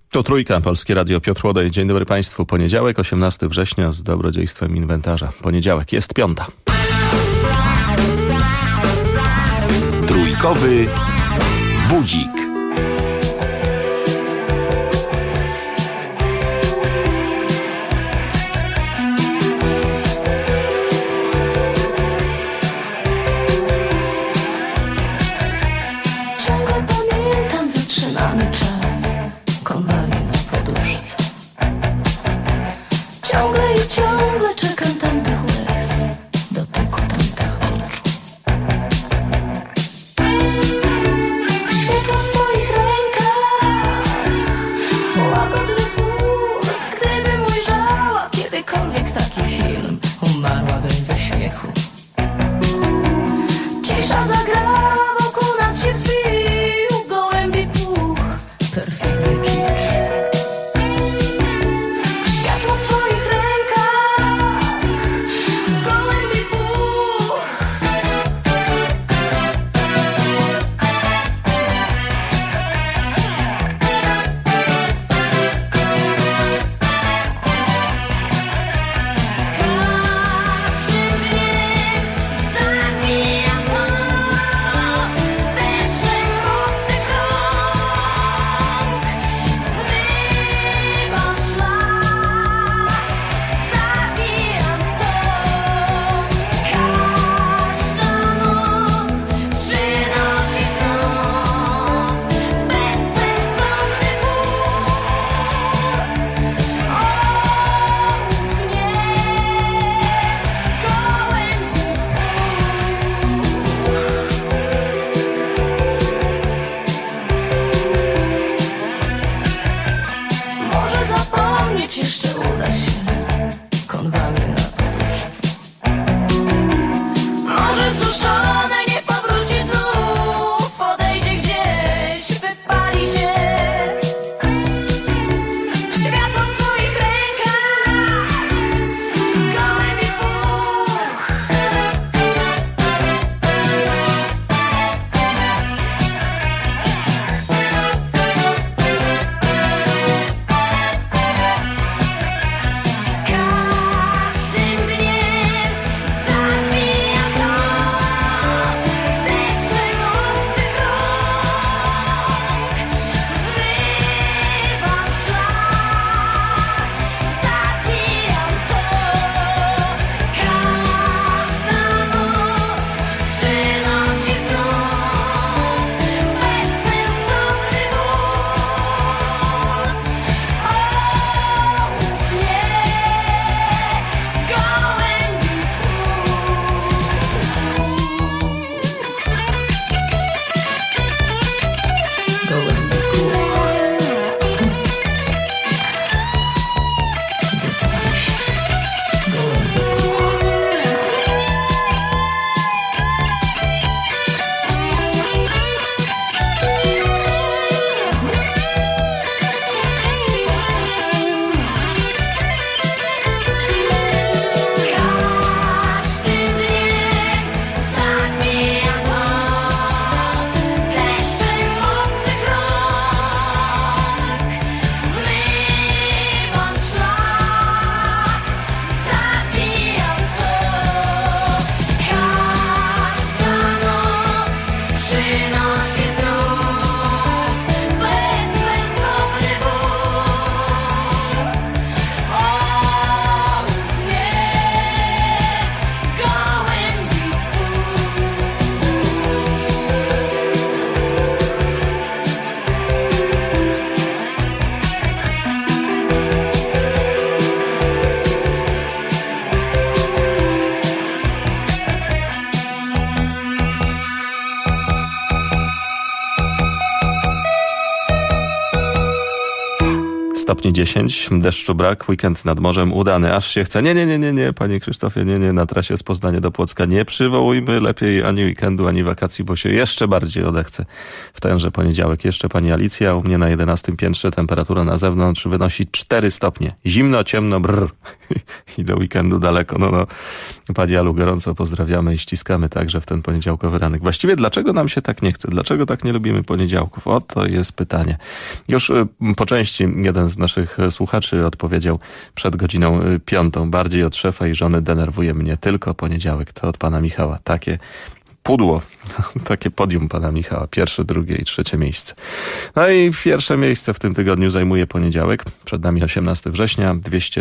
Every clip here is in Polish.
To Trójka, Polskie Radio, Piotr Łodej. Dzień dobry Państwu. Poniedziałek, 18 września z dobrodziejstwem inwentarza. Poniedziałek, jest piąta. Trójkowy budzik. Ciągle czekam tamtych łez, dotyku tamtych oczu. Światło w twoich rękach, łagodny pulsk. Gdybym ujrzała kiedykolwiek taki film, umarłabym ze śmiechu. Cisza zagrała, wokół nas się wzbił gołębi puch, perfidny kicz. stopni 10, deszczu brak, weekend nad morzem udany, aż się chce. Nie, panie Krzysztofie, nie, na trasie z Poznania do Płocka nie przywołujmy lepiej ani weekendu, ani wakacji, bo się jeszcze bardziej odechce w tenże poniedziałek. Jeszcze pani Alicja, u mnie na 11 piętrze temperatura na zewnątrz wynosi 4 stopnie. Zimno, ciemno, brrr. I do weekendu daleko. No, pani Alu, gorąco pozdrawiamy i ściskamy także w ten poniedziałkowy ranek. Właściwie dlaczego nam się tak nie chce? Dlaczego tak nie lubimy poniedziałków? Oto jest pytanie. Już po części jeden z naszych słuchaczy odpowiedział przed godziną 5. Bardziej od szefa i żony denerwuje mnie tylko poniedziałek. To od pana Michała. Takie pudło, takie podium pana Michała. 1., 2. i 3. miejsce. No i pierwsze miejsce w tym tygodniu zajmuje poniedziałek. Przed nami 18 września,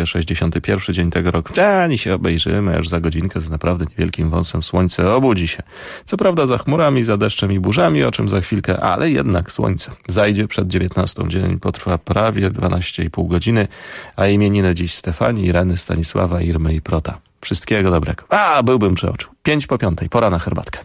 261 dzień tego roku. Ani się obejrzymy, aż za godzinkę z naprawdę niewielkim wąsem słońce obudzi się. Co prawda za chmurami, za deszczem i burzami, o czym za chwilkę, ale jednak słońce zajdzie przed 19. Dzień potrwa prawie 12,5 godziny, a imieniny dziś Stefanii, Ireny, Stanisława, Irmy i Prota. Wszystkiego dobrego. Byłbym przeoczył. 5:05, pora na herbatkę.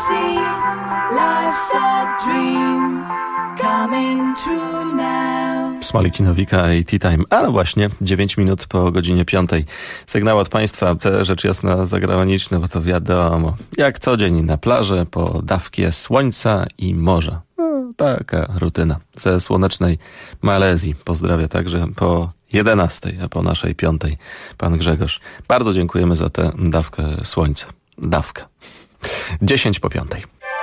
Life's a dream coming true now. Smoliki Nowika i Tea Time. A no właśnie, 9 minut po godzinie 5. Sygnał od Państwa, te rzecz jasna zagraniczne, bo to wiadomo, jak co dzień na plaży po dawkie słońca i morza. No, taka rutyna ze słonecznej Malezji. Pozdrawia także po 11, a po naszej 5 pan Grzegorz. Bardzo dziękujemy za tę dawkę słońca. Dawka. 10 po 5.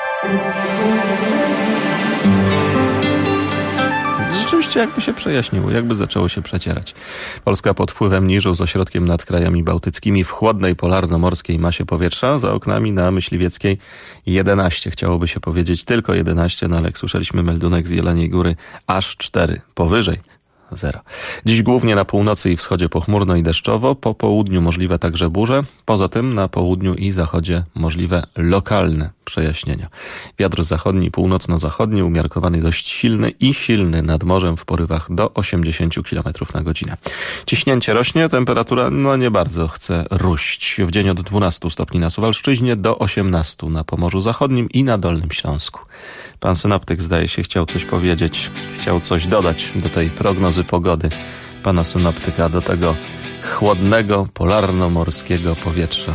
Rzeczywiście jakby się przejaśniło, jakby zaczęło się przecierać. Polska pod wpływem niżu z ośrodkiem nad krajami bałtyckimi w chłodnej polarno-morskiej masie powietrza. Za oknami na Myśliwieckiej 11. Chciałoby się powiedzieć tylko 11, no ale jak słyszeliśmy meldunek z Jeleniej Góry, aż 4 powyżej 0. Dziś głównie na północy i wschodzie pochmurno i deszczowo, po południu możliwe także burze, poza tym na południu i zachodzie możliwe lokalne przejaśnienia. Wiatr zachodni i północno-zachodni umiarkowany dość silny i silny nad morzem w porywach do 80 km na godzinę. Ciśnięcie rośnie, temperatura nie bardzo chce róść. W dzień od 12 stopni na Suwalszczyźnie do 18 na Pomorzu Zachodnim i na Dolnym Śląsku. Pan synoptyk zdaje się chciał coś powiedzieć, chciał coś dodać do tej prognozy pogody pana synoptyka, do tego chłodnego, polarno-morskiego powietrza.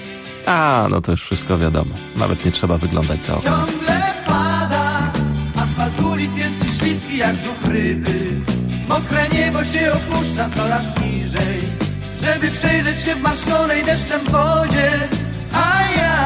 No to już wszystko wiadomo. Nawet nie trzeba wyglądać za okno. Ciągle pada, asfalt ulic jest dziś śliski jak brzuch ryby. Mokre niebo się opuszcza coraz niżej, żeby przejrzeć się w marszczonej deszczem wodzie. A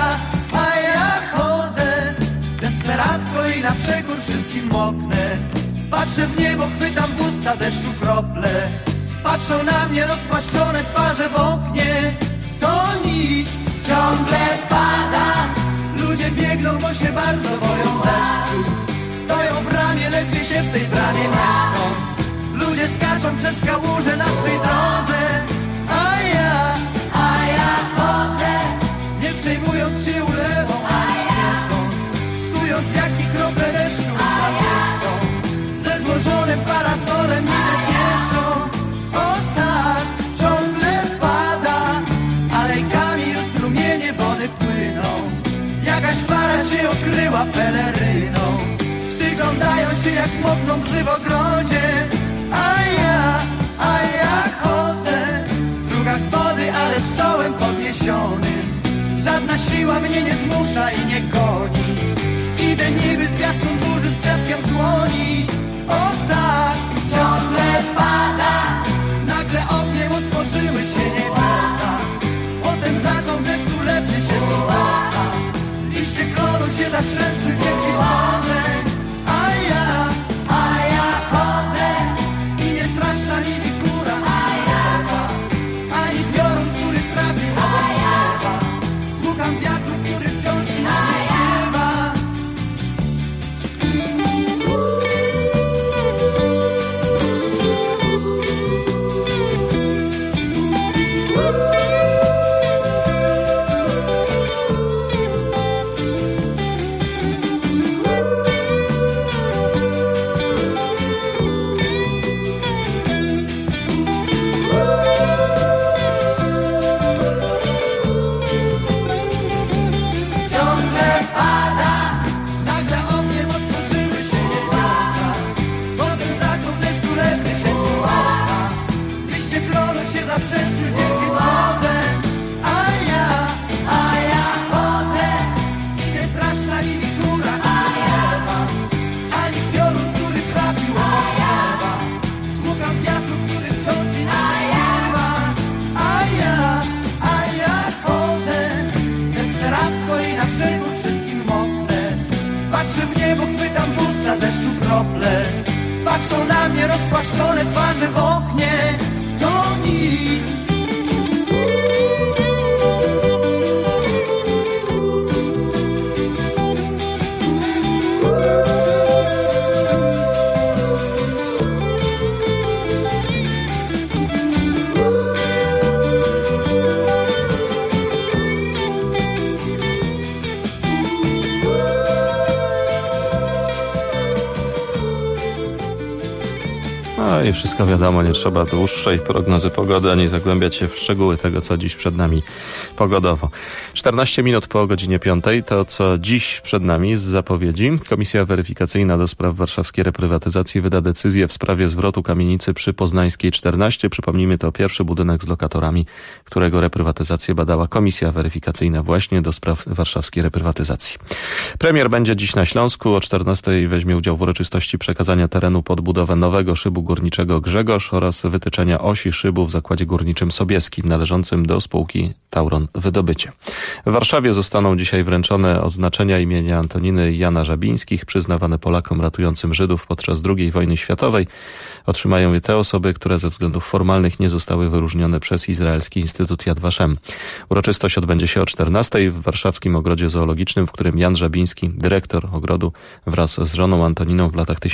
ja chodzę desperacko i na przekór wszystkim moknę. Patrzę w niebo, chwytam w usta deszczu krople. Patrzą na mnie rozpłaszczone twarze w oknie. To nic, ciągle pada. Ludzie biegną, bo się bardzo boją deszczu. Stoją w bramie, ledwie się w tej bramie mieszcząc. Ludzie skaczą przez kałuże na swej drodze. A ja chodzę, nie przejmując się ulewą, ani śpiesząc, czując jak mi krople deszczu zapieszczą. Ze złożonym parasolem idę pieszo. O tak, ciągle pada, alejkami już strumienie wody płyną. Jakaś para się okryła peleryną. Przyglądają się jak mokną bzy w ogrodzie. A ja chodzę w strugach wody, ale z czołem podniesionym. Żadna siła mnie nie zmusza i nie goni. Idę niby zwiastun burzy z kwiatkiem w dłoni. O tak, ciągle pada. Nagle ogniem otworzyły się niebiosa. Potem zaczął deszczu lepnie się wyłosa. Liście klonu się zatrzęsły w wielkim morze. A ja chodzę i nie straszna mi wikura, ani piorun, który trafił obok drzewa. Słucham wiatru, który wciąż mi śpiewa. Ciągle pada, nagle ogniem otworzyły się niebiosa. Potem zaczął deszczu lepnie się wyłosa. Liście klonu się zatrzęsły w wielkiej drodze. A ja chodzę i nie straszna mi wikura, ani piorun, który trafił obok drzewa. Słucham wiatru, który wciąż inaczej śpiewa. A ja chodzę desperacko i na przekór wszystkim moknę. Patrzę w niebo, chwytam w usta deszczu krople. Patrzą na mnie rozpłaszczone twarze w oknie. To nic. i wszystko wiadomo, nie trzeba dłuższej prognozy pogody, ani zagłębiać się w szczegóły tego, co dziś przed nami pogodowo. 14 minut po godzinie 5 to, co dziś przed nami z zapowiedzi. Komisja Weryfikacyjna do spraw warszawskiej reprywatyzacji wyda decyzję w sprawie zwrotu kamienicy przy Poznańskiej 14. Przypomnijmy, to pierwszy budynek z lokatorami, którego reprywatyzację badała Komisja Weryfikacyjna właśnie do spraw warszawskiej reprywatyzacji. Premier będzie dziś na Śląsku. O 14 weźmie udział w uroczystości przekazania terenu pod budowę nowego szybu górniczego Grzegorz oraz wytyczenia osi szybu w zakładzie górniczym Sobieskim należącym do spółki Tauron Wydobycie. W Warszawie zostaną dzisiaj wręczone odznaczenia imienia Antoniny i Jana Żabińskich przyznawane Polakom ratującym Żydów podczas II wojny światowej. Otrzymają je te osoby, które ze względów formalnych nie zostały wyróżnione przez Izraelski Instytut Yad Vashem. Uroczystość odbędzie się o 14 w warszawskim ogrodzie zoologicznym, w którym Jan Żabiński, dyrektor ogrodu, wraz z żoną Antoniną w latach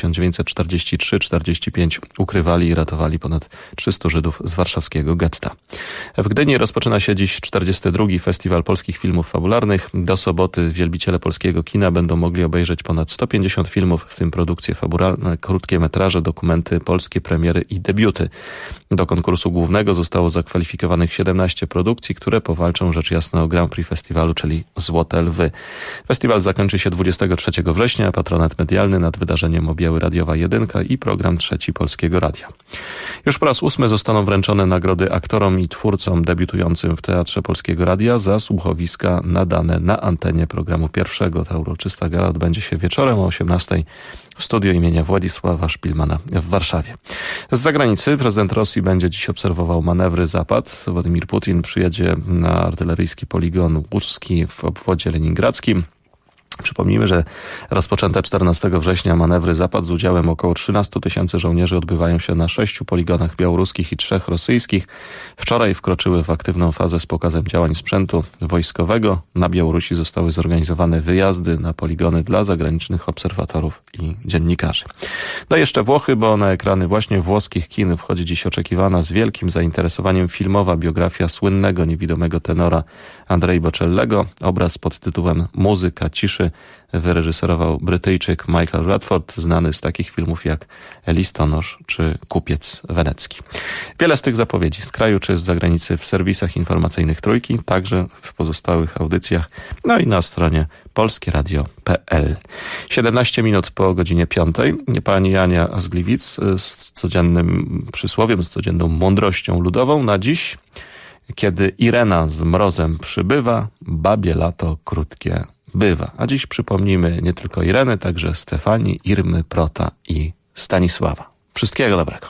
1943-45 ukrywali i ratowali ponad 300 Żydów z warszawskiego getta. W Gdyni rozpoczyna się dziś 42. Festiwal Polskich Filmów Fabularnych. Do soboty wielbiciele polskiego kina będą mogli obejrzeć ponad 150 filmów, w tym produkcje fabularne, krótkie metraże, dokumenty, polskie premiery i debiuty. Do konkursu głównego zostało zakwalifikowanych 17 produkcji, które powalczą rzecz jasna o Grand Prix festiwalu, czyli Złote Lwy. Festiwal zakończy się 23 września. Patronat medialny nad wydarzeniem objęły Radiowa Jedynka i program Trzeci Polskiego Radia. Już po raz 8 zostaną wręczone nagrody aktorom i twórcom debiutującym w Teatrze Polskiego Radia za słuchowiska nadane na antenie programu pierwszego. Ta uroczysta gala odbędzie się wieczorem o 18 w studiu imienia Władysława Szpilmana w Warszawie. Z zagranicy prezydent Rosji będzie dziś obserwował manewry Zapad. Władimir Putin przyjedzie na artyleryjski poligon Łużski w obwodzie leningradzkim. Przypomnijmy, że rozpoczęte 14 września manewry Zapad z udziałem około 13 000 żołnierzy odbywają się na 6 poligonach białoruskich i 3 rosyjskich. Wczoraj wkroczyły w aktywną fazę z pokazem działań sprzętu wojskowego. Na Białorusi zostały zorganizowane wyjazdy na poligony dla zagranicznych obserwatorów i dziennikarzy. No jeszcze Włochy, bo na ekrany właśnie włoskich kin wchodzi dziś oczekiwana z wielkim zainteresowaniem filmowa biografia słynnego niewidomego tenora Andrei Bocellego. Obraz pod tytułem Muzyka ciszy wyreżyserował Brytyjczyk Michael Radford, znany z takich filmów jak Listonosz czy Kupiec Wenecki. Wiele z tych zapowiedzi z kraju czy z zagranicy w serwisach informacyjnych Trójki, także w pozostałych audycjach, no i na stronie polskieradio.pl. 17 minut po godzinie 5. Pani Ania z Gliwic z codziennym przysłowiem, z codzienną mądrością ludową na dziś. Kiedy Irena z mrozem przybywa, babie lato krótkie bywa. A dziś przypomnijmy nie tylko Irenę, także Stefanii, Irmy, Prota i Stanisława. Wszystkiego dobrego.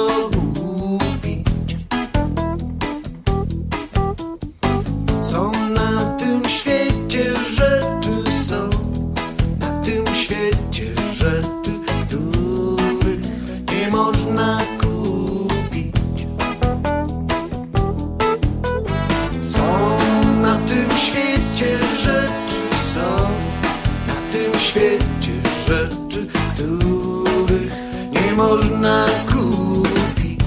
Są tym świecie rzeczy, których nie można kupić. Są na tym świecie rzeczy, są na tym świecie rzeczy, których nie można kupić.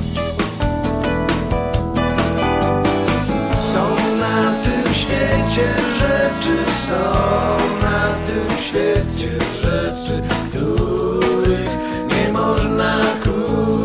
Są na tym świecie rzeczy, są na tym świecie rzeczy, których nie można kupić.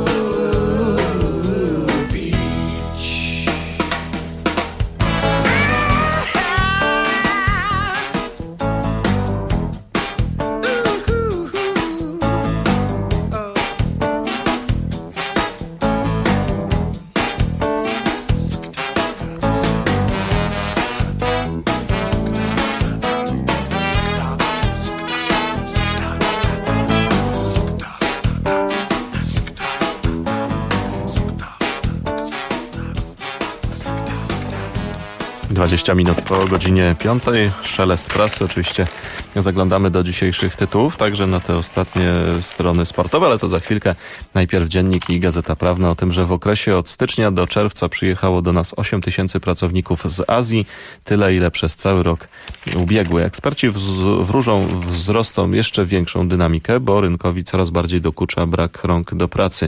Dwadzieścia minut po godzinie 5. Szelest prasy. Oczywiście zaglądamy do dzisiejszych tytułów, także na te ostatnie strony sportowe, ale to za chwilkę. Najpierw Dziennik i Gazeta Prawna o tym, że w okresie od stycznia do czerwca przyjechało do nas 8 000 pracowników z Azji. Tyle, ile przez cały rok ubiegły. Eksperci wróżą wzrostom jeszcze większą dynamikę, bo rynkowi coraz bardziej dokucza brak rąk do pracy.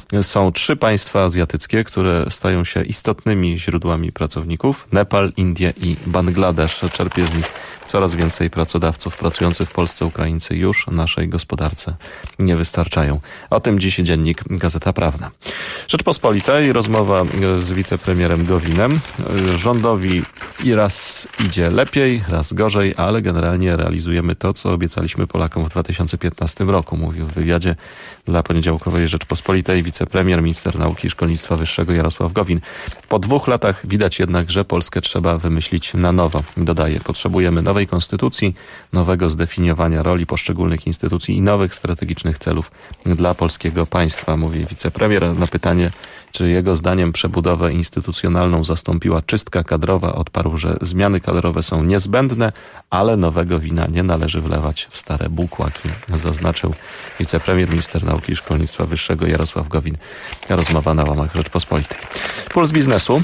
Są 3 państwa azjatyckie, które stają się istotnymi źródłami pracowników. Nepal, Indie i Bangladesz. Czerpie z nich coraz więcej pracodawców. Pracujących w Polsce Ukraińcy już naszej gospodarce nie wystarczają. O tym dziś Dziennik, Gazeta Prawna. Rzeczpospolitej, rozmowa z wicepremierem Gowinem. Rządowi i raz idzie lepiej, raz gorzej, ale generalnie realizujemy to, co obiecaliśmy Polakom w 2015 roku, mówił w wywiadzie dla poniedziałkowej Rzeczpospolitej wicepremier, minister nauki i szkolnictwa wyższego Jarosław Gowin. Po 2 latach widać jednak, że Polskę trzeba wymyślić na nowo. Dodaje, potrzebujemy nowej konstytucji, nowego zdefiniowania roli poszczególnych instytucji i nowych strategicznych celów dla polskiego państwa, mówi wicepremier. Na pytanie, czy jego zdaniem przebudowę instytucjonalną zastąpiła czystka kadrowa, odparł, że zmiany kadrowe są niezbędne, ale nowego wina nie należy wlewać w stare bukłaki, zaznaczył wicepremier, minister nauki i szkolnictwa wyższego Jarosław Gowin. Rozmowa na łamach Rzeczpospolitej. Puls biznesu.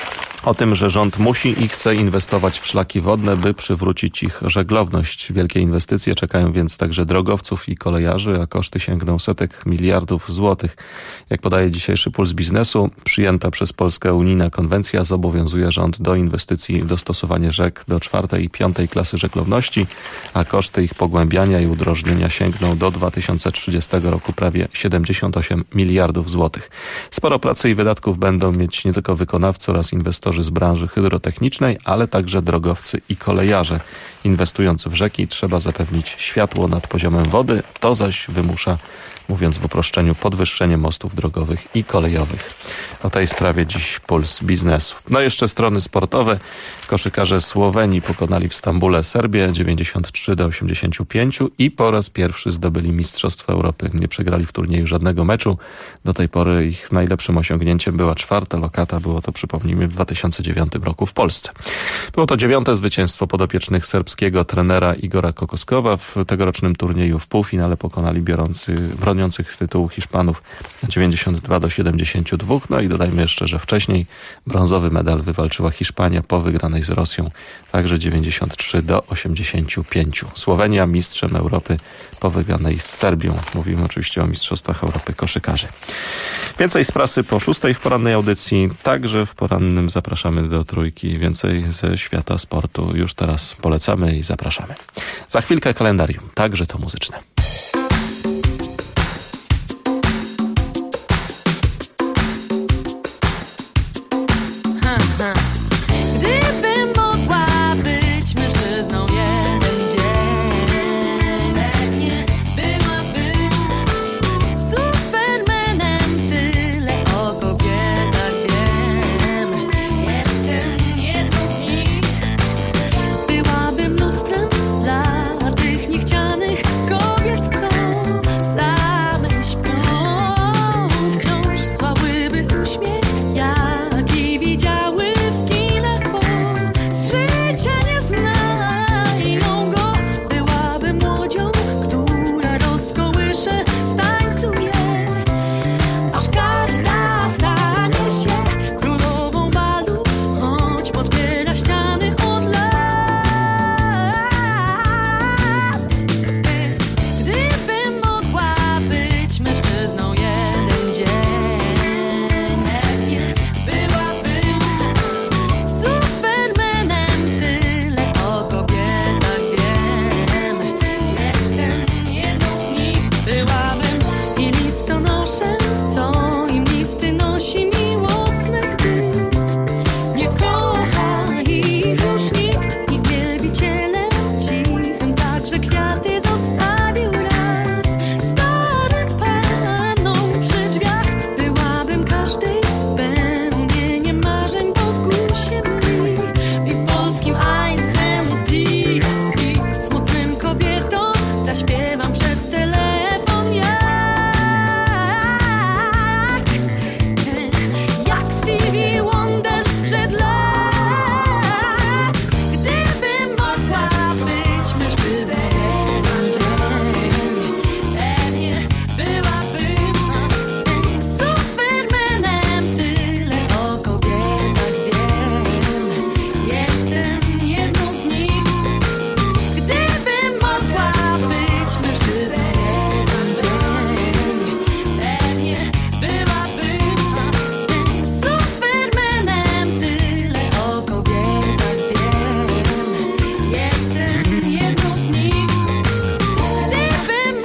O tym, że rząd musi i chce inwestować w szlaki wodne, by przywrócić ich żeglowność. Wielkie inwestycje czekają więc także drogowców i kolejarzy, a koszty sięgną setek miliardów złotych. Jak podaje dzisiejszy Puls Biznesu, przyjęta przez Polskę unijna konwencja zobowiązuje rząd do inwestycji w dostosowanie rzek do 4. i 5. klasy żeglowności, a koszty ich pogłębiania i udrożnienia sięgną do 2030 roku prawie 78 miliardów złotych. Sporo pracy i wydatków będą mieć nie tylko wykonawcy oraz inwestorzy z branży hydrotechnicznej, ale także drogowcy i kolejarze. Inwestując w rzeki trzeba zapewnić światło nad poziomem wody, to zaś wymusza, mówiąc w uproszczeniu, podwyższenie mostów drogowych i kolejowych. O tej sprawie dziś Puls Biznesu. No jeszcze strony sportowe. Koszykarze Słowenii pokonali w Stambule Serbię 93-85 i po raz pierwszy zdobyli Mistrzostwo Europy. Nie przegrali w turnieju żadnego meczu. Do tej pory ich najlepszym osiągnięciem była 4. lokata. Było to, przypomnijmy, w 2009 roku w Polsce. Było to 9. zwycięstwo podopiecznych serbskiego trenera Igora Kokoskowa. W tegorocznym turnieju w półfinale pokonali broniących tytułu Hiszpanów 92-72. No i dodajmy jeszcze, że wcześniej brązowy medal wywalczyła Hiszpania po wygranej z Rosją, także 93-85. Słowenia mistrzem Europy po wygranej z Serbią. Mówimy oczywiście o Mistrzostwach Europy koszykarzy. Więcej z prasy po 6 w porannej audycji, także w porannym zapraszamy do Trójki. Więcej ze świata sportu już teraz polecamy i zapraszamy. Za chwilkę kalendarium, także to muzyczne. Gdybym mogła być mężczyzną jeden dzień, pewnie byłabym supermanem. Tyle o kobietach wiem, jestem jedną z nich. Byłabym lustrem dla tych niechcianych kobiet. zaśpiewam przez telefon jak Stevie Wonder sprzed lat. Gdybym mogła być mężczyzną jeden dzień, pewnie byłabym supermanem. Tyle o kobietach wiem, jestem jedną z nich. Gdybym mogła być mężczyzną jeden dzień, pewnie byłabym supermanem. Tyle o kobietach wiem, jestem jedną z nich. Gdybym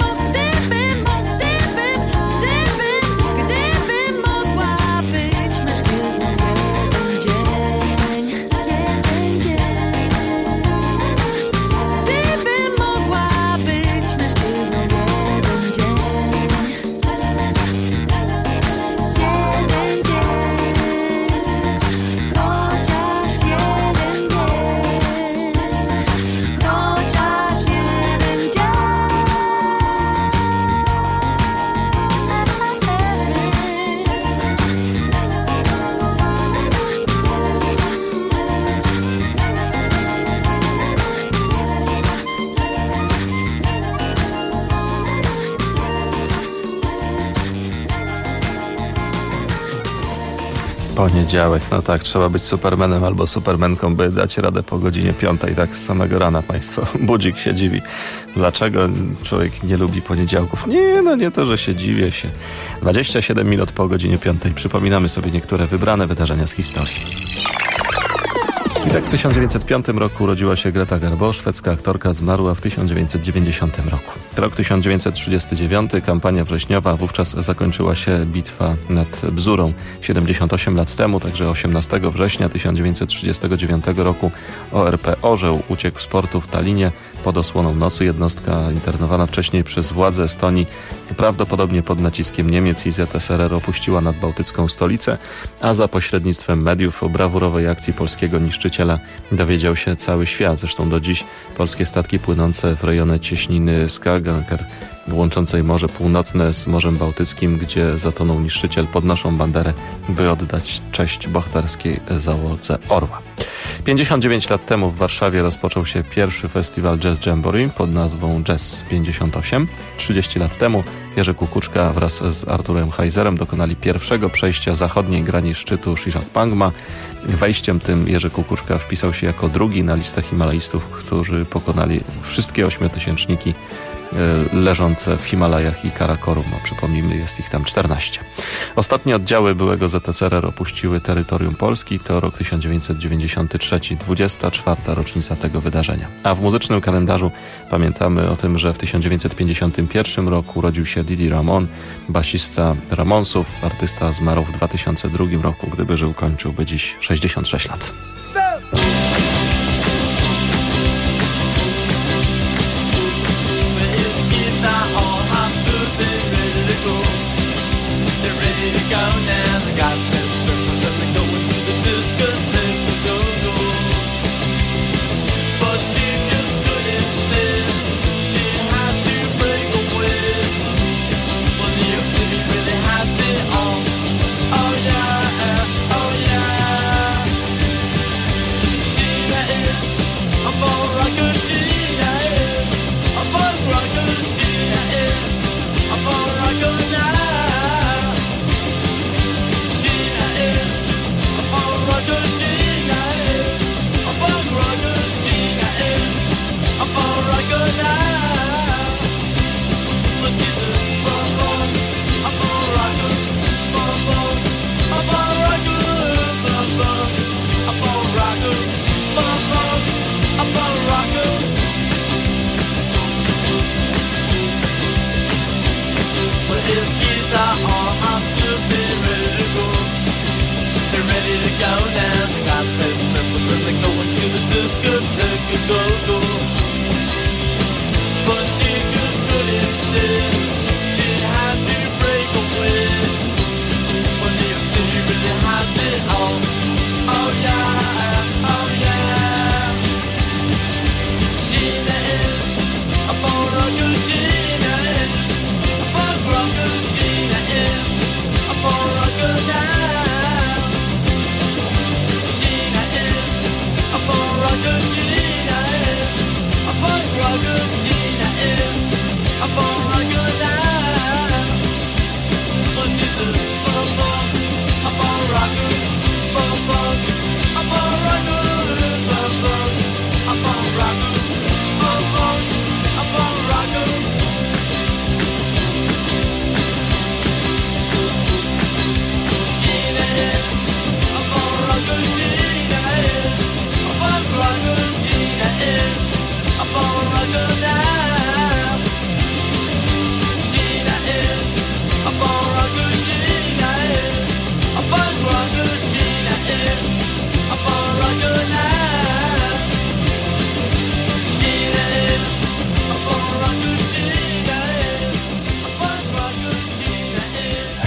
mogła być mężczyzną jeden dzień, gdybym mogła być mężczyzną jeden dzień, chociaż jeden dzień, chociaż jeden Poniedziałek, no tak, trzeba być supermanem albo supermenką, by dać radę po godzinie 5, tak z samego rana państwo. Budzik się dziwi. Dlaczego człowiek nie lubi poniedziałków? Nie, no nie to, że się dziwię się. 27 minut po godzinie 5. Przypominamy sobie niektóre wybrane wydarzenia z historii. I tak w 1905 roku urodziła się Greta Garbo, szwedzka aktorka, zmarła w 1990 roku. Rok 1939, kampania wrześniowa, wówczas zakończyła się bitwa nad Bzurą 78 lat temu, także 18 września 1939 roku ORP Orzeł uciekł z portu w Tallinie pod osłoną nocy. Jednostka internowana wcześniej przez władze Estonii, prawdopodobnie pod naciskiem Niemiec i ZSRR, opuściła nadbałtycką stolicę, a za pośrednictwem mediów o brawurowej akcji polskiego niszczyciela dowiedział się cały świat. Zresztą do dziś polskie statki płynące w rejony cieśniny Skagerrak, łączącej Morze Północne z Morzem Bałtyckim, gdzie zatonął niszczyciel, podnoszą banderę, by oddać cześć bohaterskiej załodze Orła. 59 lat temu w Warszawie rozpoczął się pierwszy festiwal Jazz Jamboree pod nazwą Jazz 58. 30 lat temu Jerzy Kukuczka wraz z Arturem Heizerem dokonali pierwszego przejścia zachodniej granic szczytu Shishapangma. Wejściem tym Jerzy Kukuczka wpisał się jako drugi na listę himalaistów, którzy pokonali wszystkie 8-tysięczniki leżące w Himalajach i Karakorum. No, przypomnijmy, jest ich tam 14. Ostatnie oddziały byłego ZSRR opuściły terytorium Polski. To rok 1993, 24. rocznica tego wydarzenia. A w muzycznym kalendarzu pamiętamy o tym, że w 1951 roku urodził się Didi Ramon, basista Ramonsów. Artysta zmarł w 2002 roku. Gdyby żył, kończyłby dziś 66 lat.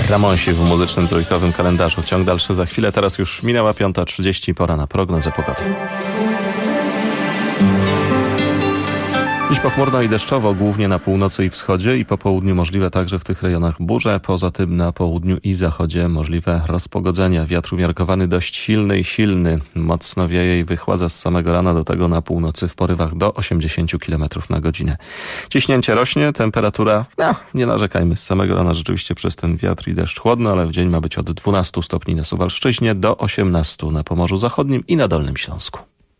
Ramonsi w muzycznym trójkowym kalendarzu. Ciąg dalszy za chwilę. Teraz już minęła 5:30. Pora na prognozę pogody. Dziś pochmurno i deszczowo, głównie na północy i wschodzie i po południu możliwe także w tych rejonach burze. Poza tym na południu i zachodzie możliwe rozpogodzenia. Wiatr umiarkowany dość silny i silny. Mocno wieje i wychładza z samego rana, do tego na północy w porywach do 80 km na godzinę. Ciśnięcie rośnie, temperatura, nie narzekajmy, z samego rana rzeczywiście przez ten wiatr i deszcz chłodno, ale w dzień ma być od 12 stopni na Suwalszczyźnie do 18 na Pomorzu Zachodnim i na Dolnym Śląsku.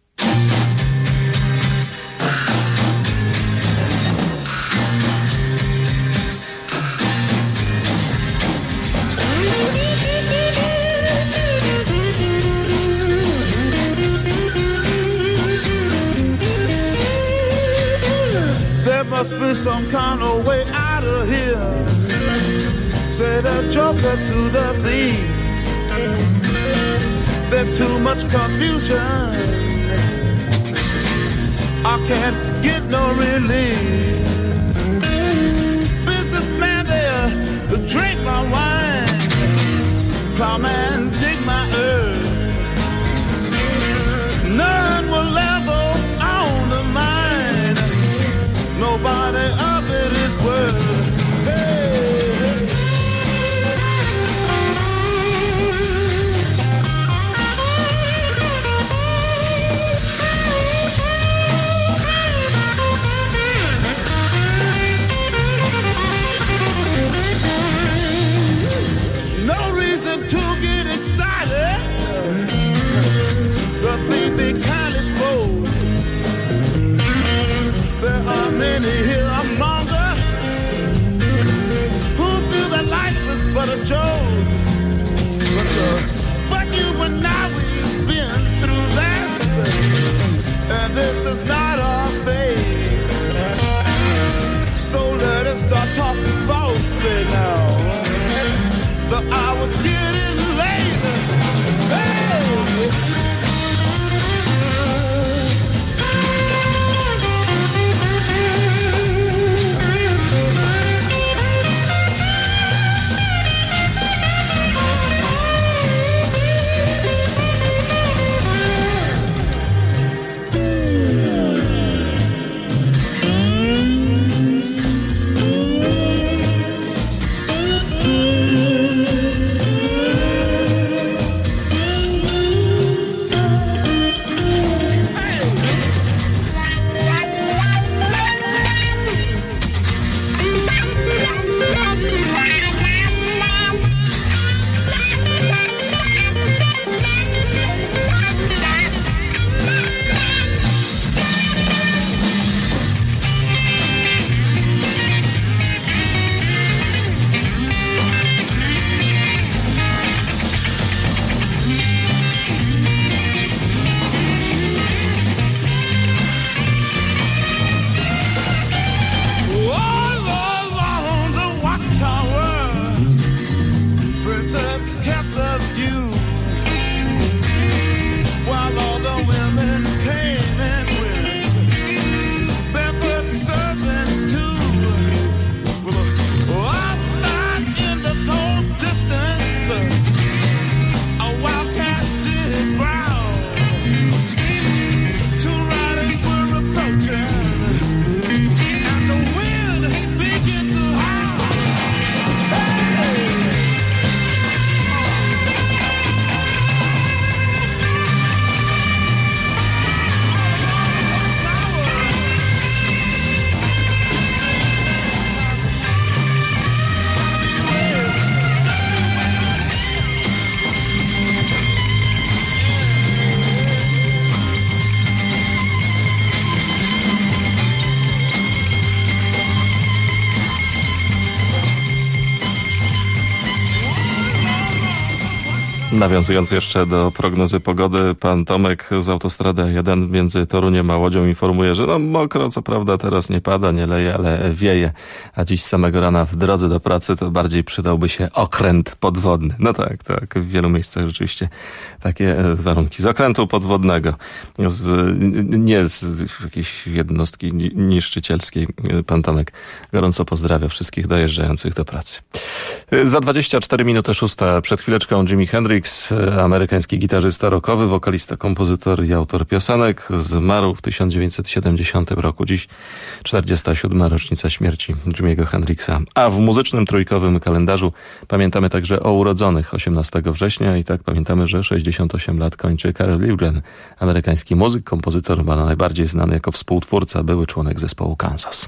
Must be some kind of way out of here, said a joker to the thief. There's too much confusion, I can't get no relief. Businessman there to drink my wine, plowman dig my earth. None will ever own the mine, nobody of it is worth. Hey, no reason to get excited, the thing be kind of spoke. There are many here among us who feel that life is but a joke. But you and I, we've been through that, and this is not our fate. So let us start talking falsely now. The hour's getting late. Hey! Nawiązując jeszcze do prognozy pogody, pan Tomek z Autostrady 1 między Toruniem a Łodzią informuje, że mokro, co prawda teraz nie pada, nie leje, ale wieje. A dziś z samego rana w drodze do pracy to bardziej przydałby się okręt podwodny. No tak, w wielu miejscach rzeczywiście takie warunki. Z okrętu podwodnego, nie z jakiejś jednostki niszczycielskiej. Pan Tomek gorąco pozdrawia wszystkich dojeżdżających do pracy. Za 24 minuty 6 przed chwileczką Jimi Hendrix, amerykański gitarzysta rockowy, wokalista, kompozytor i autor piosenek, zmarł w 1970 roku. Dziś 47. rocznica śmierci Jimiego Hendrixa. A w muzycznym trójkowym kalendarzu pamiętamy także o urodzonych 18 września i tak pamiętamy, że 68 lat kończy Carl Lilgren, amerykański muzyk, kompozytor, najbardziej znany jako współtwórca, były członek zespołu Kansas.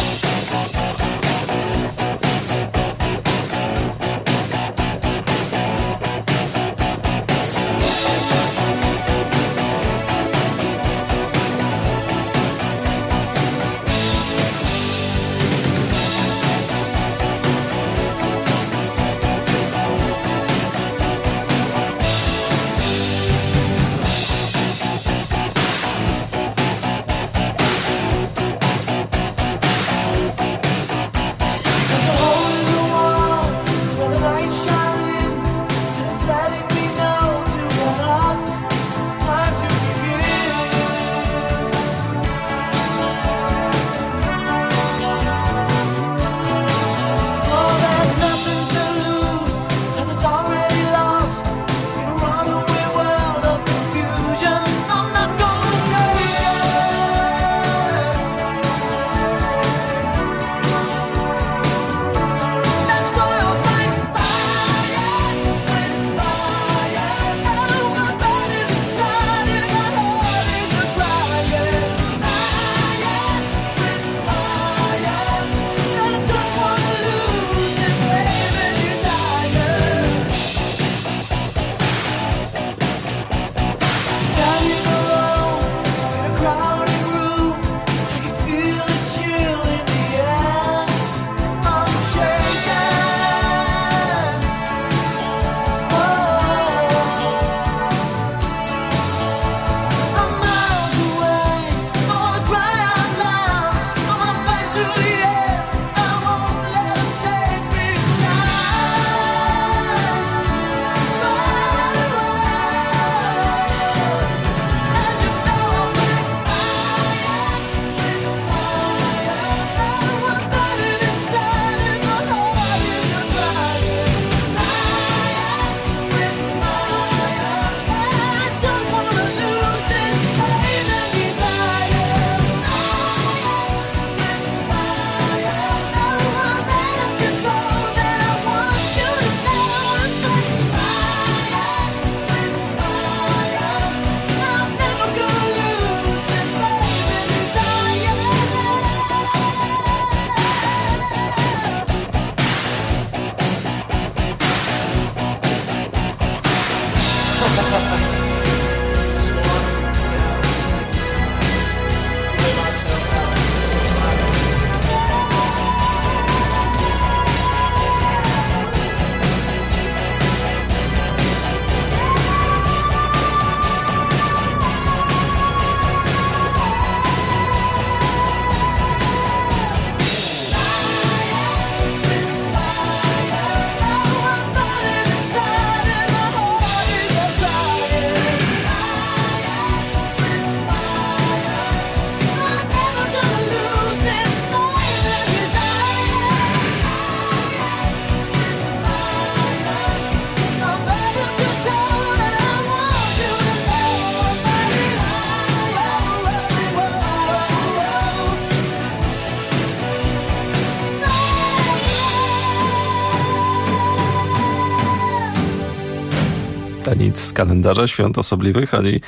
Nic z kalendarza świąt osobliwych, ani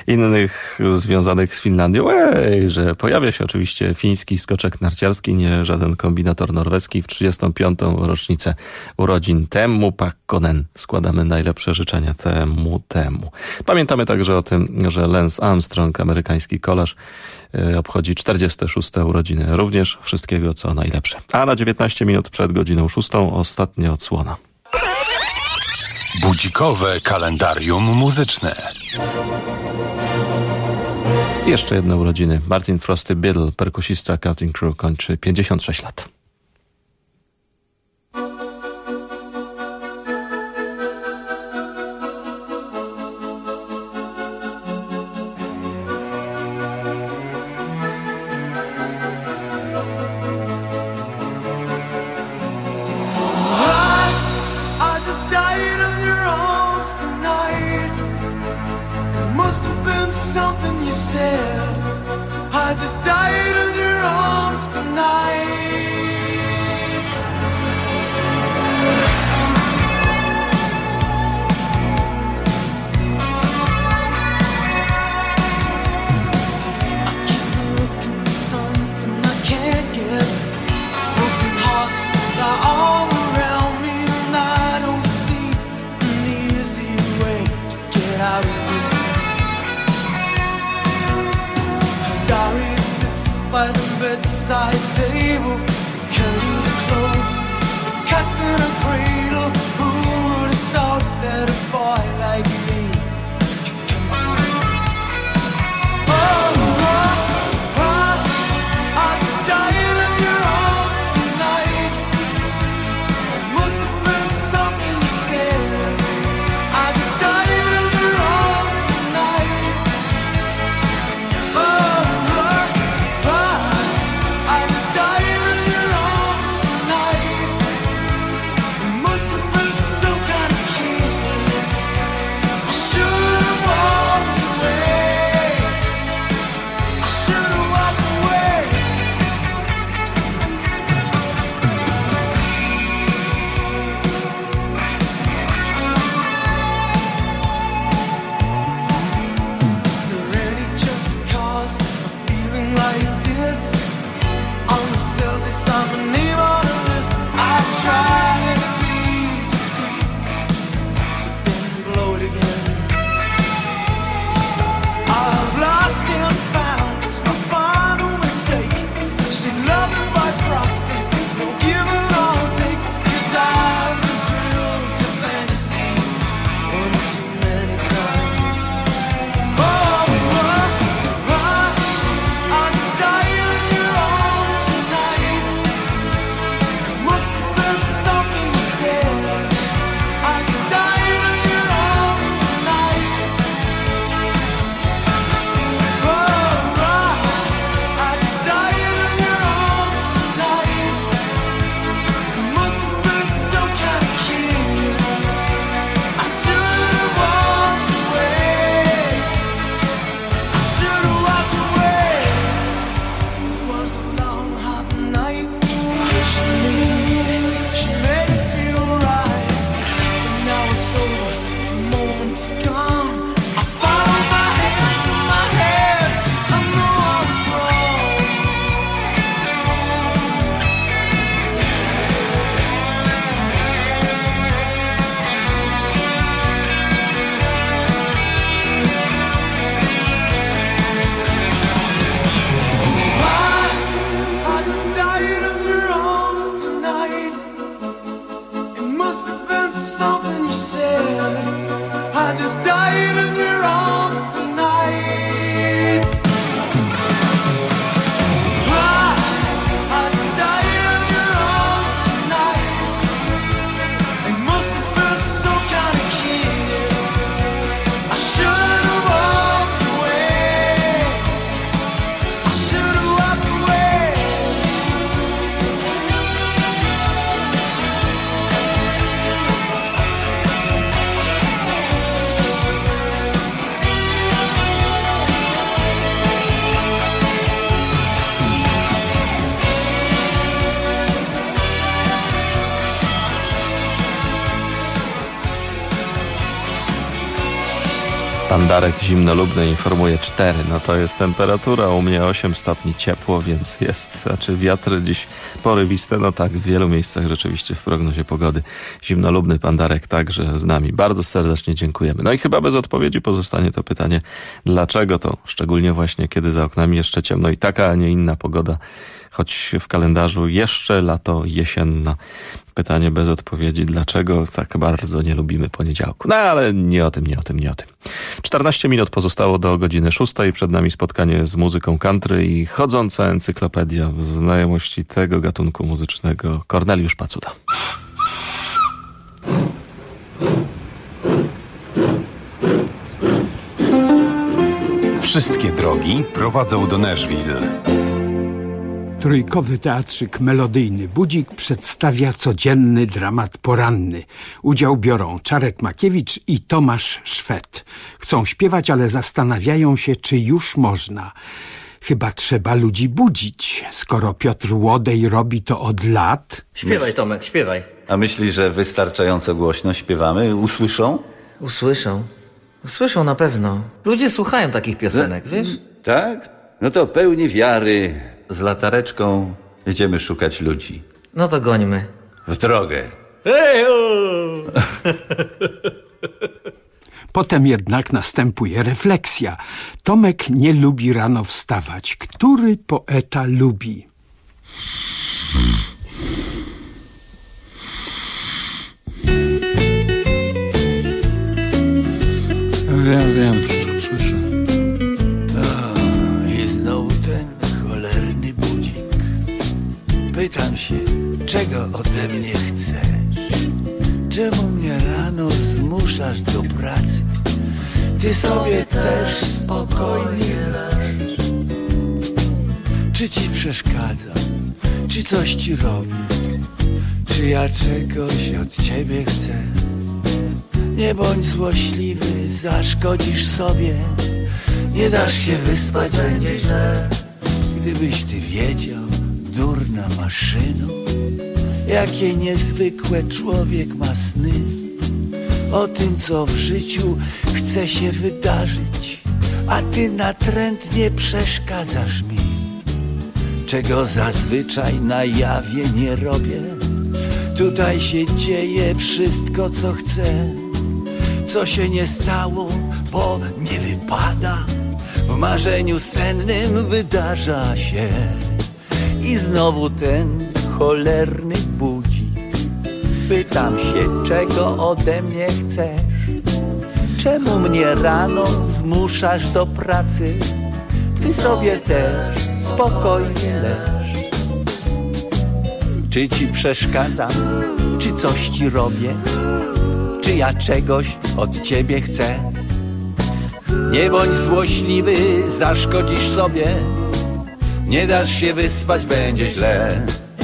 innych związanych z Finlandią. Że pojawia się oczywiście fiński skoczek narciarski, nie żaden kombinator norweski w 35. rocznicę urodzin Teemu Pakkonen. Składamy najlepsze życzenia temu. Pamiętamy także o tym, że Lance Armstrong, amerykański kolarz, obchodzi 46. urodziny. Również wszystkiego co najlepsze. A na 19 minut przed godziną 6 ostatnia odsłona. Budzikowe kalendarium muzyczne. Jeszcze jedne urodziny. Martin Frosty Biddle, perkusista Counting Crow, kończy 56 lat. Pandarek zimnolubny informuje 4. No to jest temperatura, u mnie 8 stopni ciepło, więc jest, wiatry dziś porywiste. No tak, w wielu miejscach rzeczywiście w prognozie pogody. Zimnolubny Pandarek także z nami. Bardzo serdecznie dziękujemy. No i chyba bez odpowiedzi pozostanie to pytanie, dlaczego to, szczególnie właśnie kiedy za oknami jeszcze ciemno i taka, a nie inna pogoda choć w kalendarzu jeszcze lato jesienna. Pytanie bez odpowiedzi, dlaczego tak bardzo nie lubimy poniedziałku. No ale nie o tym. 14 minut pozostało do godziny 6. Przed nami spotkanie z muzyką country i chodząca encyklopedia w znajomości tego gatunku muzycznego. Korneliusz Pacuda. Wszystkie drogi prowadzą do Nashville. Trójkowy teatrzyk melodyjny Budzik przedstawia codzienny dramat poranny. Udział biorą Czarek Makiewicz i Tomasz Szwed. Chcą śpiewać, ale zastanawiają się, czy już można. Chyba trzeba ludzi budzić, skoro Piotr Łodej robi to od lat. Śpiewaj, Tomek, śpiewaj. A myślisz, że wystarczająco głośno śpiewamy? Usłyszą? Usłyszą na pewno. Ludzie słuchają takich piosenek, wiesz? Tak? No to pełni wiary. Z latareczką idziemy szukać ludzi. No to gońmy. W drogę. Potem jednak następuje refleksja. Tomek nie lubi rano wstawać. Który poeta lubi? Wiem, słyszę. I znowu ten cholerny budzik. Pytam się, czego ode mnie chcesz? Czemu mnie rano zmuszasz do pracy? Ty sobie też spokojnie leż. Czy ci przeszkadzam? Czy coś ci robię? Czy ja czegoś od ciebie chcę? Nie bądź złośliwy, zaszkodzisz sobie. Nie dasz się wyspać, będzie źle. Gdybyś ty wiedział, durna maszyno, jakie niezwykłe człowiek ma sny. O tym, co w życiu chce się wydarzyć, a ty natrętnie przeszkadzasz mi. Czego zazwyczaj na jawie nie robię. Tutaj się dzieje wszystko, co chcę. Co się nie stało, bo nie wypada, w marzeniu sennym wydarza się. I znowu ten cholerny budzik. Pytam się, czego ode mnie chcesz? Czemu mnie rano zmuszasz do pracy? Ty sobie też spokojnie leż. Czy ci przeszkadzam? Czy coś ci robię? Czy ja czegoś od ciebie chcę? Nie bądź złośliwy, zaszkodzisz sobie. Nie dasz się wyspać, będzie źle.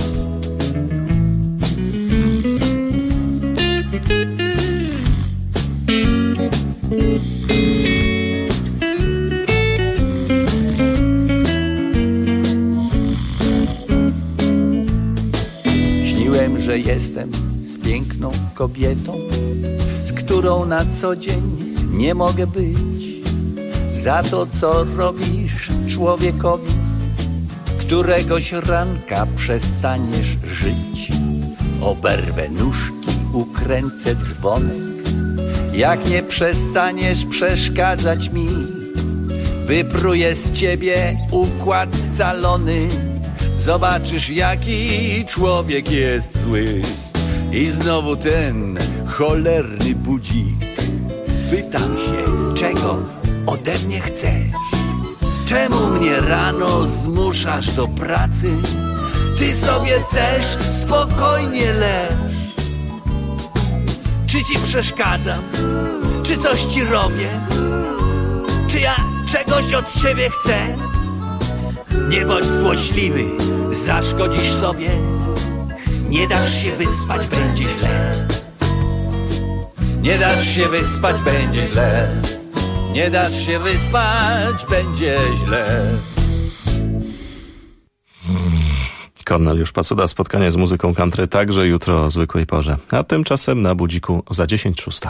Śniłem, że jestem z piękną kobietą, z którą na co dzień nie mogę być. Za to, co robisz człowiekowi, któregoś ranka przestaniesz żyć. Oberwę nóżki, ukręcę dzwonek. Jak nie przestaniesz przeszkadzać mi, wypruję z ciebie układ scalony. Zobaczysz, jaki człowiek jest zły. I znowu ten cholerny budzik. Pytam się, czego ode mnie chcesz? Czemu mnie rano zmuszasz do pracy? Ty sobie też spokojnie leż. Czy ci przeszkadzam? Czy coś ci robię? Czy ja czegoś od ciebie chcę? Nie bądź złośliwy, zaszkodzisz sobie. Nie dasz się wyspać, będzie źle. Nie dasz się wyspać, będzie źle. Nie dasz się wyspać, będzie źle. Korneliusz Pacuda, spotkanie z muzyką country także jutro o zwykłej porze. A tymczasem na budziku za 10:06.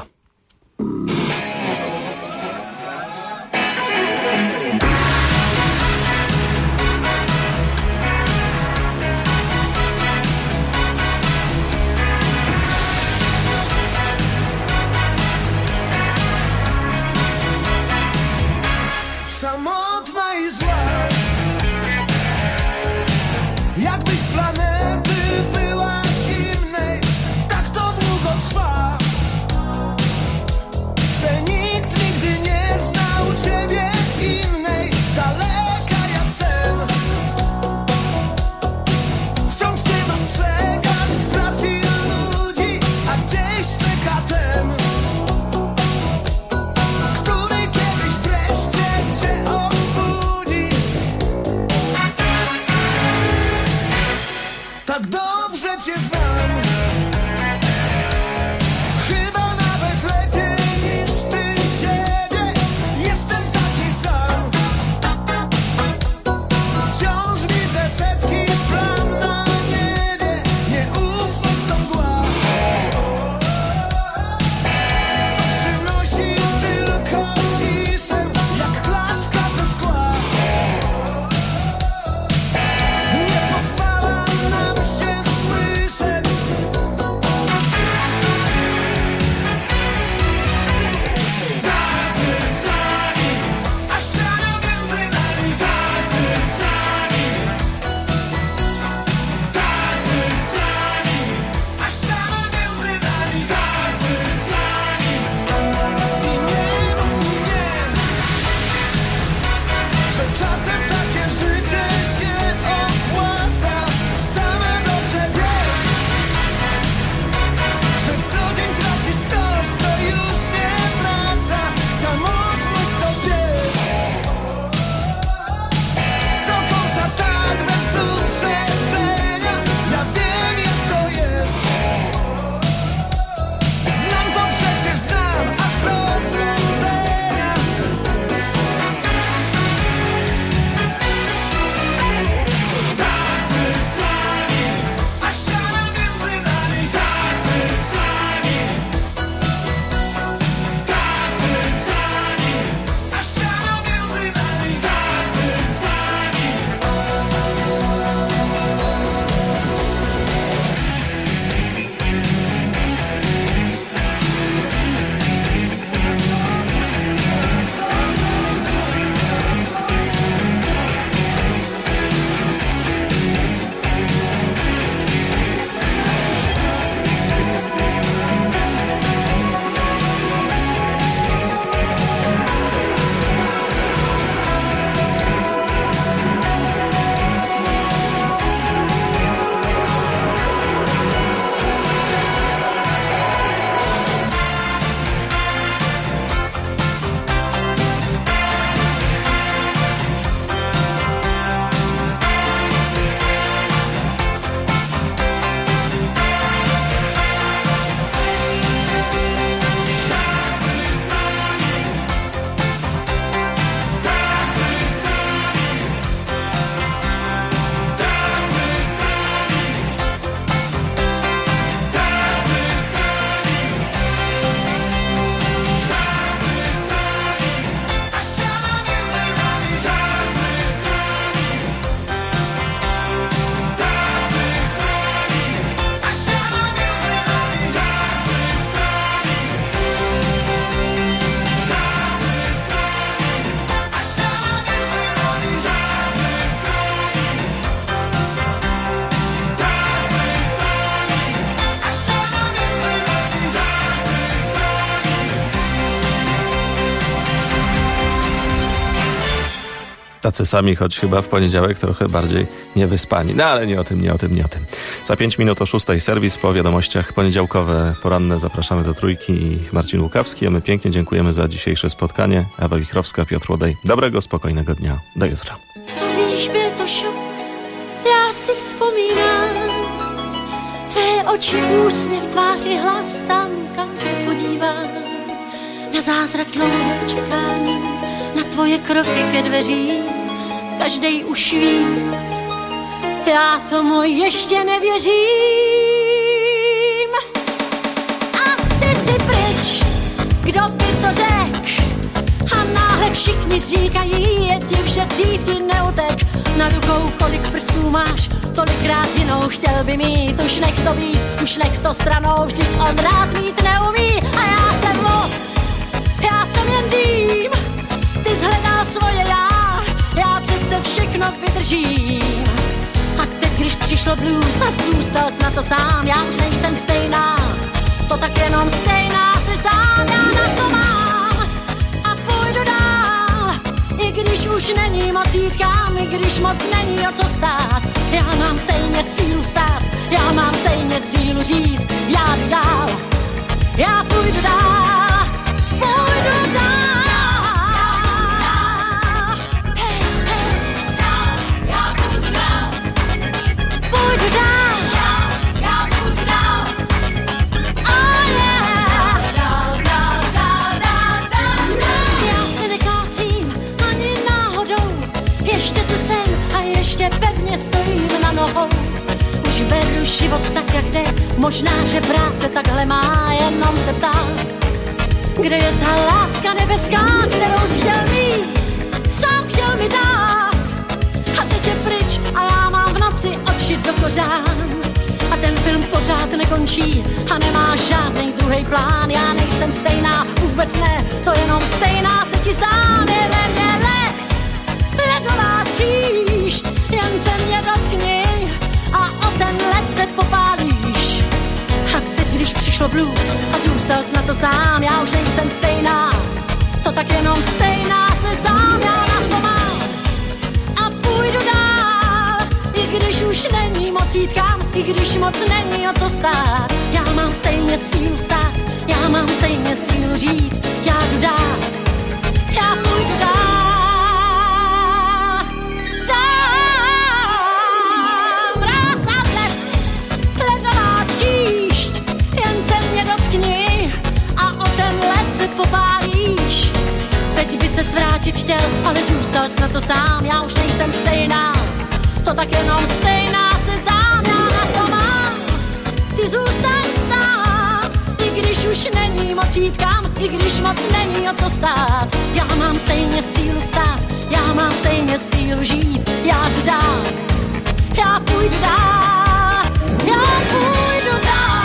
tacy sami, choć chyba w poniedziałek trochę bardziej niewyspani. No ale nie o tym. Za 5 minut o 6:00 serwis, po wiadomościach poniedziałkowe, poranne. Zapraszamy do Trójki i Marcin Łukawski, a my pięknie dziękujemy za dzisiejsze spotkanie. Ewa Wichrowska, Piotr Łodej. Dobrego, spokojnego dnia. Do jutra. Víš, byl to šok, já si vzpomínám. Tvé oči, úsměv, tváři, hlas tam, kam se podívám. Na zázrak dlouhé čekání, na tvoje kroky ke dveřím. Každej už ví, já tomu ještě nevěřím. A ty jsi pryč, kdo by to řekl? A náhle všichni říkají, je div, že dřív ti neutek. Na rukou kolik prstů máš, tolikrát jinou chtěl by mít. Už nech to být, už nech to stranou, vždyť on rád mít neumí. A já jsem los, já jsem jen dým. Ty zhledal svoje já přece všechno vydržím. A teď, když přišlo blues a zůstal jsi na to sám, já už nejsem stejná, to tak jenom stejná se zdám. Já na to mám a půjdu dál, i když už není moc jít kam, i když moc není o co stát. Já mám stejně sílu stát, já mám stejně sílu říct, já jdu dál, já půjdu dál, půjdu dál. Stojím na nohou, už beru život tak, jak jde. Možná, že práce takhle má, jenom se ptám, kde je ta láska nebeská, kterou jsi chtěl mít, sám chtěl mi dát. A teď je pryč a já mám v noci oči do kořán. A ten film pořád nekončí a nemá žádnej druhej plán. Já nejsem stejná, vůbec ne, to jenom stejná se ti zdá. Je ve mně led, ledová tříšť, jen se mě dotkni a o ten led se popálíš. A teď, když přišlo blues a zůstal jsi na to sám, já už nejsem stejná, to tak jenom stejná se zdám. Já na to mám a půjdu dál, i když už není moc jít kam, i když moc není o co stát. Já mám stejně sílu stát, já mám stejně sílu říct, já jdu dál, já půjdu dál. Popálíš, teď by se zvrátit chtěl, ale zůstal jsi na to sám. Já už nejsem stejná, to tak jenom stejná se zdám. Já na to mám, ty zůstaň stát, i když už není moc jít kam, i když moc není o co stát. Já mám stejně sílu vstát, já mám stejně sílu žít, já jdu dál, já půjdu dál, já půjdu dál.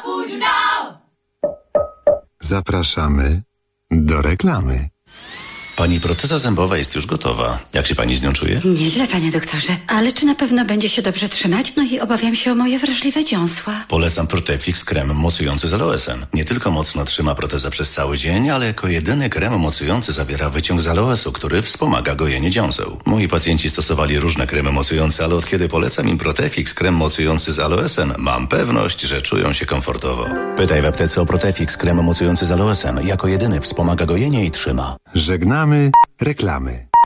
Zapraszamy do reklamy. Pani proteza zębowa jest już gotowa. Jak się pani z nią czuje? Nieźle, panie doktorze. Ale czy na pewno będzie się dobrze trzymać? No i obawiam się o moje wrażliwe dziąsła. Polecam Protefix krem mocujący z aloesem. Nie tylko mocno trzyma protezę przez cały dzień, ale jako jedyny krem mocujący zawiera wyciąg z aloesu, który wspomaga gojenie dziąseł. Moi pacjenci stosowali różne kremy mocujące, ale od kiedy polecam im Protefix krem mocujący z aloesem, mam pewność, że czują się komfortowo. Pytaj w aptece o Protefix krem mocujący z aloesem. Jako jedyny wspomaga gojenie i trzyma. Żegnamy reklamy.